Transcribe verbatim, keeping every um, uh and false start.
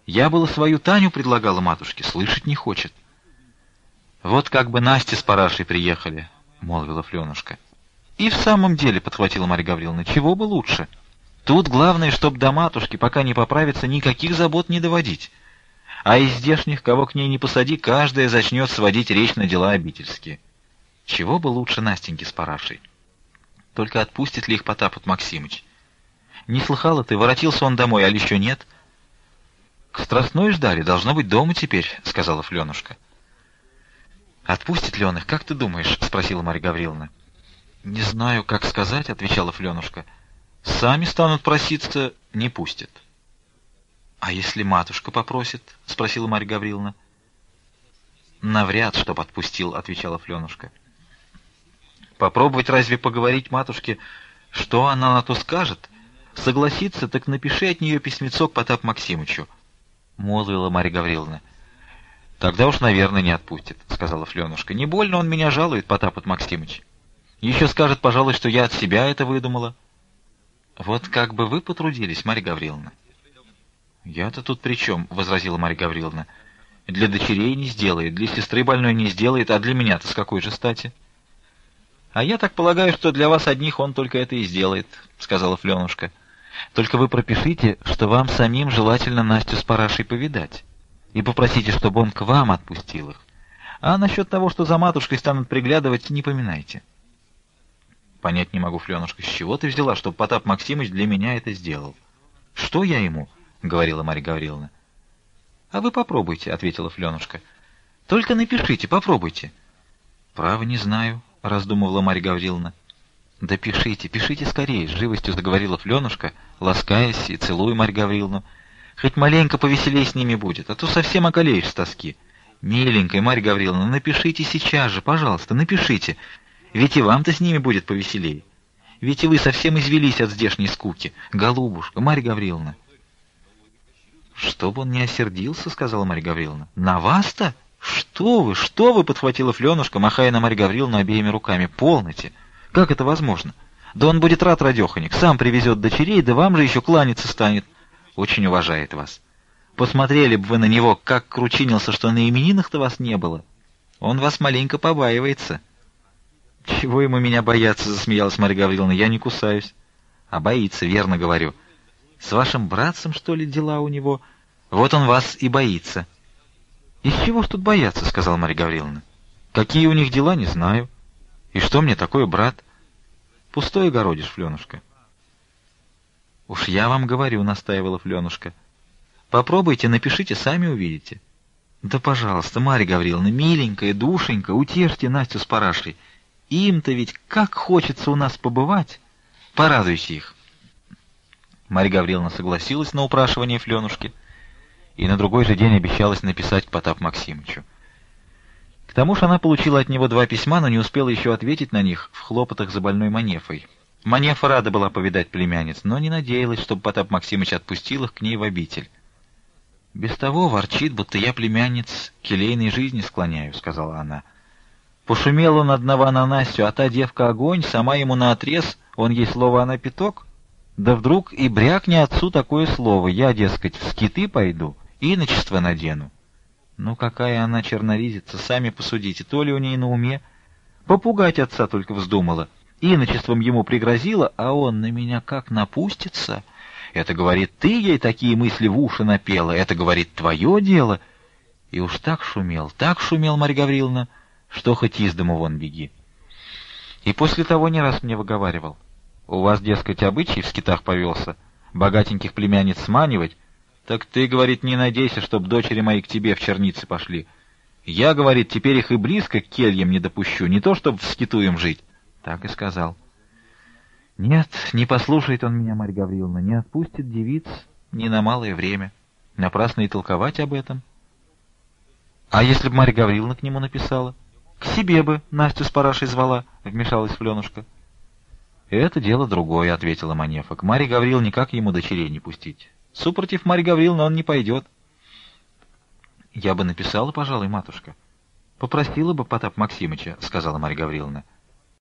Я было свою Таню предлагала матушке, слышать не хочет. Вот как бы Настя с Парашей приехали, — молвила Фленушка. И в самом деле, — подхватила Марья Гавриловна, — чего бы лучше. Тут главное, чтоб до матушки, пока не поправится, никаких забот не доводить. А из здешних, кого к ней не посади, каждая зачнет сводить речь на дела обительские. Чего бы лучше Настеньки с Парашей? Только отпустит ли их Потапот Максимыч? Не слыхала ты, воротился он домой, а еще нет? — К Страстной ждали, должно быть дома теперь, — сказала Фленушка. — Отпустит ли он их, как ты думаешь? — спросила Марья Гавриловна. — Не знаю, как сказать, — отвечала Фленушка. — Сами станут проситься, не пустят. — А если матушка попросит? — спросила Марья Гавриловна. — Навряд, чтоб отпустил, — отвечала Фленушка. — Попробовать разве поговорить матушке, что она на то скажет? Согласится, так напиши от нее письмецо к Потапу Максимычу, — молвила Марья Гавриловна. — Тогда уж, наверное, не отпустит, — сказала Фленушка. — Не больно он меня жалует, Потапот Максимыч. Еще скажет, пожалуй, что я от себя это выдумала. — Вот как бы вы потрудились, Марья Гавриловна. — Я-то тут при чем? — возразила Марья Гавриловна. — Для дочерей не сделает, для сестры больной не сделает, а для меня-то с какой же стати? — А я так полагаю, что для вас одних он только это и сделает, — сказала Фленушка. — Только вы пропишите, что вам самим желательно Настю с Парашей повидать, и попросите, чтобы он к вам отпустил их. А насчет того, что за матушкой станут приглядывать, не поминайте. — Понять не могу, Фленушка, с чего ты взяла, чтобы Потап Максимыч для меня это сделал? — Что я ему? — говорила Марья Гавриловна. — А вы попробуйте, — ответила Фленушка. — Только напишите, попробуйте. — Право не знаю, — раздумывала Марья Гавриловна. — Да пишите, пишите скорее, — с живостью заговорила Фленушка, ласкаясь и целуя Марью Гавриловну. — Хоть маленько повеселей с ними будет, а то совсем околеешь с тоски. Миленькая Марья Гавриловна, напишите сейчас же, пожалуйста, напишите. Ведь и вам-то с ними будет повеселее. Ведь и вы совсем извелись от здешней скуки. Голубушка, Марья Гавриловна. — Чтоб он не осердился, — сказала Марья Гавриловна. — На вас-то? Что вы, что вы, — подхватила Фленушка, махая на Марью Гавриловну обеими руками. — Полноте. Как это возможно? Да он будет рад, радеханик, сам привезет дочерей, да вам же еще кланяться станет. Очень уважает вас. Посмотрели бы вы на него, как кручинился, что на именинах-то вас не было. Он вас маленько побаивается. — Чего ему меня бояться, — засмеялась Марья Гавриловна, — я не кусаюсь. — А боится, верно говорю. С вашим братцем, что ли, дела у него? Вот он вас и боится. — Из чего ж тут бояться, — сказала Марья Гавриловна. — Какие у них дела, не знаю. И что мне такое, брат? Пустое городишь, Фленушка. — Уж я вам говорю, — настаивала Фленушка. — Попробуйте, напишите, сами увидите. — Да, пожалуйста, Марья Гавриловна, миленькая, душенька, утешьте Настю с Парашей. Им-то ведь как хочется у нас побывать. Порадуйте их. Марья Гавриловна согласилась на упрашивание Фленушки и на другой же день обещалась написать к Потапу Максимычу. К тому же она получила от него два письма, но не успела еще ответить на них в хлопотах за больной Манефой. Манефа рада была повидать племянниц, но не надеялась, чтобы Потап Максимыч отпустил их к ней в обитель. — Без того ворчит, будто я племянниц к келейной жизни склоняю, — сказала она. Пошумел он одного на Настю, а та девка огонь, сама ему наотрез, он ей слово, она пяток. Да вдруг и брякни отцу такое слово, я, дескать, в скиты пойду, иночество надену. Ну какая она черноризица, сами посудите, то ли у ней на уме. Попугать отца только вздумала, иночеством ему пригрозила, а он на меня как напустится. Это, говорит, ты ей такие мысли в уши напела, это, говорит, твое дело. И уж так шумел, так шумел, Марья Гавриловна, что хоть из дому вон беги. И после того не раз мне выговаривал. У вас, дескать, обычай в скитах повелся, богатеньких племянниц сманивать. Так ты, говорит, не надейся, чтоб дочери мои к тебе в черницы пошли. Я, говорит, теперь их и близко к кельям не допущу, не то, чтоб в скиту им жить. Так и сказал. Нет, не послушает он меня, Марья Гавриловна, не отпустит девиц ни на малое время. Напрасно и толковать об этом. А если бы Марья Гавриловна к нему написала? К себе бы Настю с Парашей звала, вмешалась Фленушка. Это дело другое, ответила Манефа. К Марье Гавриловне никак ему дочерей не пустить. Супротив Марьи Гавриловны он не пойдет. Я бы написала, пожалуй, матушка. Попросила бы Потап Максимыча, сказала Марья Гавриловна.